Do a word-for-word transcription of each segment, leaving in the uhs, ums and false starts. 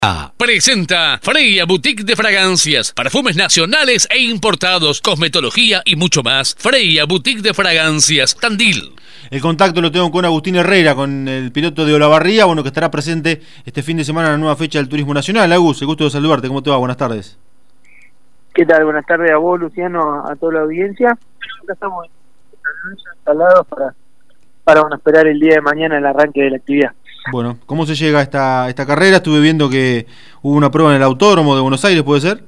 Presenta Freya Boutique de Fragancias, perfumes nacionales e importados, cosmetología y mucho más. Freya Boutique de Fragancias, Tandil. El contacto lo tengo con Agustín Herrera, con el piloto de Olavarría, bueno, que estará presente este fin de semana en la nueva fecha del Turismo Nacional. Agus, el gusto de saludarte, ¿cómo te va? Buenas tardes. ¿Qué tal? Buenas tardes a vos, Luciano, a toda la audiencia. Acá estamos instalados para, para bueno, esperar el día de mañana el arranque de la actividad. Bueno, ¿cómo se llega a esta, esta carrera? Estuve viendo que hubo una prueba en el Autódromo de Buenos Aires, ¿puede ser?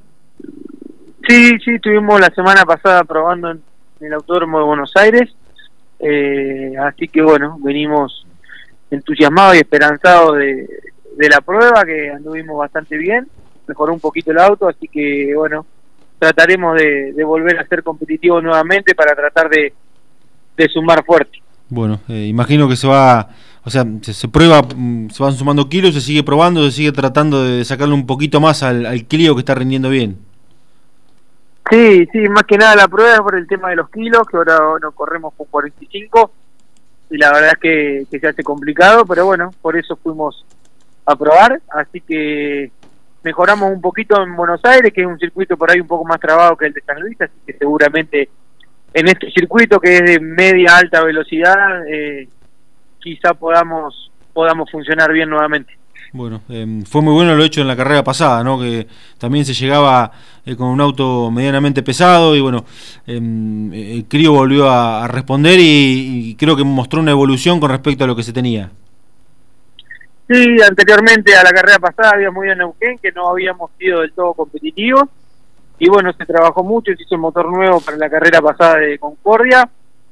Sí, sí, estuvimos la semana pasada probando en el Autódromo de Buenos Aires, eh, así que bueno, venimos entusiasmados y esperanzados de, de la prueba, que anduvimos bastante bien, mejoró un poquito el auto, así que bueno, trataremos de, de volver a ser competitivos nuevamente para tratar de, de sumar fuerte. Bueno, eh, imagino que se va... O sea, se, se prueba, se van sumando kilos, se sigue probando, se sigue tratando de sacarle un poquito más al, al Clio que está rindiendo bien. Sí, sí, más que nada la prueba es por el tema de los kilos, que ahora nos corremos con cuarenta y cinco, y la verdad es que, que se hace complicado, pero bueno, por eso fuimos a probar, así que mejoramos un poquito en Buenos Aires, que es un circuito por ahí un poco más trabado que el de San Luis, así que seguramente en este circuito que es de media alta velocidad, eh, quizá podamos podamos funcionar bien nuevamente. Bueno, eh, fue muy bueno lo hecho en la carrera pasada, ¿no? Que también se llegaba eh, con un auto medianamente pesado y bueno, eh, el Clio volvió a, a responder y, y creo que mostró una evolución con respecto a lo que se tenía. Sí, anteriormente a la carrera pasada habíamos ido a Neuquén, que no habíamos sido del todo competitivos, y bueno, se trabajó mucho, se hizo un motor nuevo para la carrera pasada de Concordia,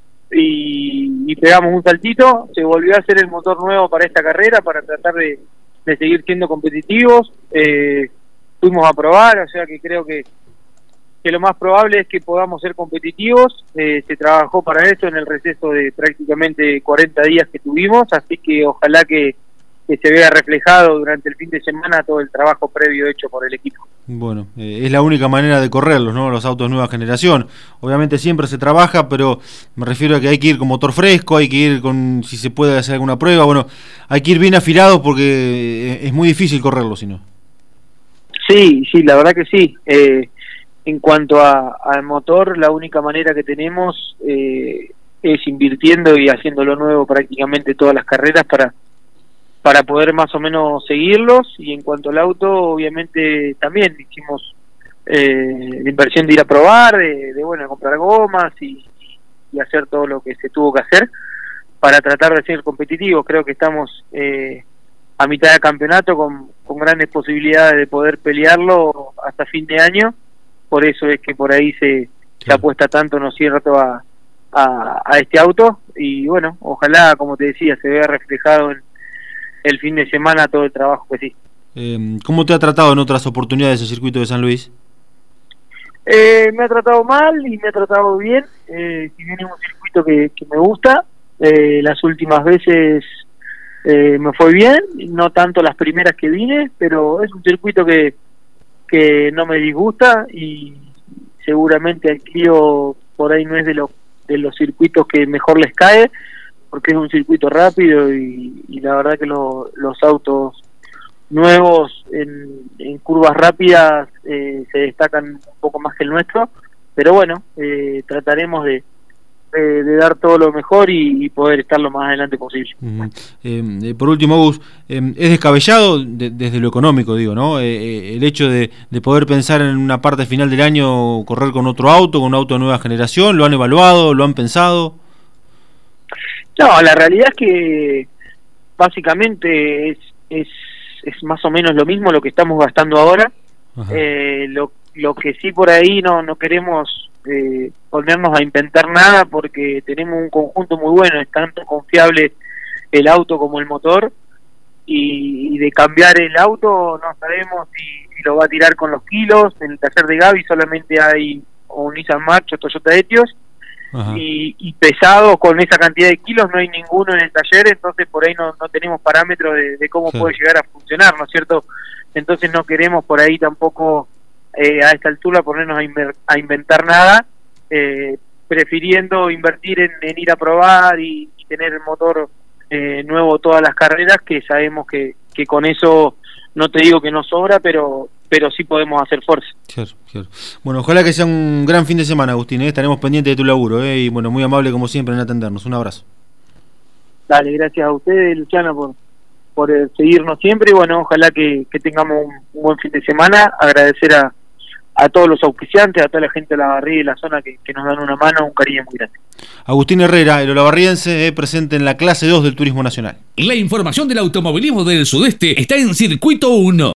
Y, y pegamos un saltito, se volvió a hacer el motor nuevo para esta carrera, para tratar de, de seguir siendo competitivos, eh, fuimos a probar, o sea que creo que, que lo más probable es que podamos ser competitivos, eh, se trabajó para eso en el receso de prácticamente cuarenta días que tuvimos, así que ojalá que, que se vea reflejado durante el fin de semana todo el trabajo previo hecho por el equipo. Bueno, eh, es la única manera de correrlos, ¿no? Los autos nueva generación. Obviamente siempre se trabaja, pero me refiero a que hay que ir con motor fresco, hay que ir con, si se puede hacer alguna prueba, bueno, hay que ir bien afilados porque es muy difícil correrlo, si no. Sí, sí, la verdad que sí. Eh, en cuanto a, al motor, la única manera que tenemos eh, es invirtiendo y haciéndolo nuevo prácticamente todas las carreras para para poder más o menos seguirlos. Y en cuanto al auto, obviamente también hicimos eh, la inversión de ir a probar, de, de bueno, comprar gomas y, y hacer todo lo que se tuvo que hacer para tratar de ser competitivos. Creo que estamos eh, a mitad de campeonato con, con grandes posibilidades de poder pelearlo hasta fin de año, por eso es que por ahí se, sí. se apuesta tanto, ¿no es cierto?, a, a, a este auto, y bueno, ojalá, como te decía, se vea reflejado en el fin de semana todo el trabajo que sí. Eh, ¿Cómo te ha tratado en otras oportunidades el circuito de San Luis? Eh, me ha tratado mal y me ha tratado bien, eh, si bien es un circuito que, que me gusta, eh, las últimas veces eh, me fue bien, no tanto las primeras que vine, pero es un circuito que, que no me disgusta y seguramente el Clio por ahí no es de, lo, de los circuitos que mejor les cae, porque es un circuito rápido y, y la verdad que lo, los autos nuevos en, en curvas rápidas eh, se destacan un poco más que el nuestro, pero bueno, eh, trataremos de, de, de dar todo lo mejor y, y poder estar lo más adelante posible. Uh-huh. eh, por último, Gus, eh, es descabellado de, desde lo económico, digo, ¿no? Eh, el hecho de, de poder pensar en una parte final del año correr con otro auto, con un auto de nueva generación, ¿lo han evaluado, lo han pensado? No, la realidad es que básicamente es, es, es más o menos lo mismo lo que estamos gastando ahora. Eh, lo, lo que sí por ahí no, no queremos eh, ponernos a inventar nada porque tenemos un conjunto muy bueno, es tanto confiable el auto como el motor, y, y de cambiar el auto no sabemos si, si lo va a tirar con los kilos. En el taller de Gaby solamente hay un Nissan March o Toyota Etios, Y, y pesado con esa cantidad de kilos no hay ninguno en el taller, entonces por ahí no, no tenemos parámetros de, de cómo sí. puede llegar a funcionar, ¿no es cierto? Entonces no queremos por ahí tampoco eh, a esta altura ponernos a, inver, a inventar nada, eh, prefiriendo invertir en, en ir a probar y, y tener el motor eh, nuevo todas las carreras, que sabemos que, que con eso no te digo que no sobra, pero pero sí podemos hacer fuerza. Claro, claro. Bueno, ojalá que sea un gran fin de semana, Agustín, ¿eh? Estaremos pendientes de tu laburo, ¿eh? Y bueno, muy amable como siempre en atendernos. Un abrazo. Dale, gracias a ustedes, Luciano, por, por eh, seguirnos siempre, y bueno, ojalá que, que tengamos un, un buen fin de semana. Agradecer a, a todos los auspiciantes, a toda la gente de la Barría y la zona que, que nos dan una mano, un cariño muy grande. Agustín Herrera, el olavarriense, eh, presente en la clase dos del Turismo Nacional. La información del automovilismo del sudeste está en Circuito uno.